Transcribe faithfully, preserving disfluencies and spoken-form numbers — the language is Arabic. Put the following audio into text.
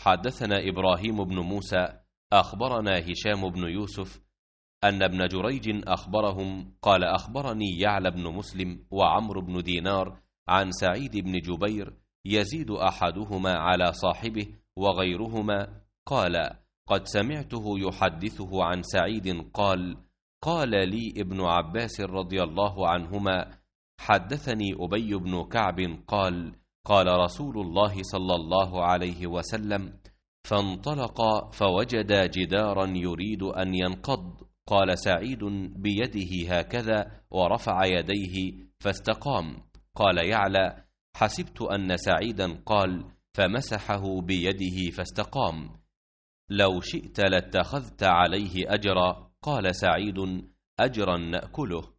حدثنا إبراهيم بن موسى أخبرنا هشام بن يوسف أن ابن جريج أخبرهم قال أخبرني يعلى بن مسلم وعمرو بن دينار عن سعيد بن جبير يزيد أحدهما على صاحبه وغيرهما قال قد سمعته يحدثه عن سعيد قال قال لي ابن عباس رضي الله عنهما حدثني أبي بن كعب قال قال رسول الله صلى الله عليه وسلم فانطلق فوجد جدارا يريد أن ينقض قال سعيد بيده هكذا ورفع يديه فاستقام قال يعلى حسبت أن سعيدا قال فمسحه بيده فاستقام لو شئت لاتخذت عليه أجرا قال سعيد أجرا نأكله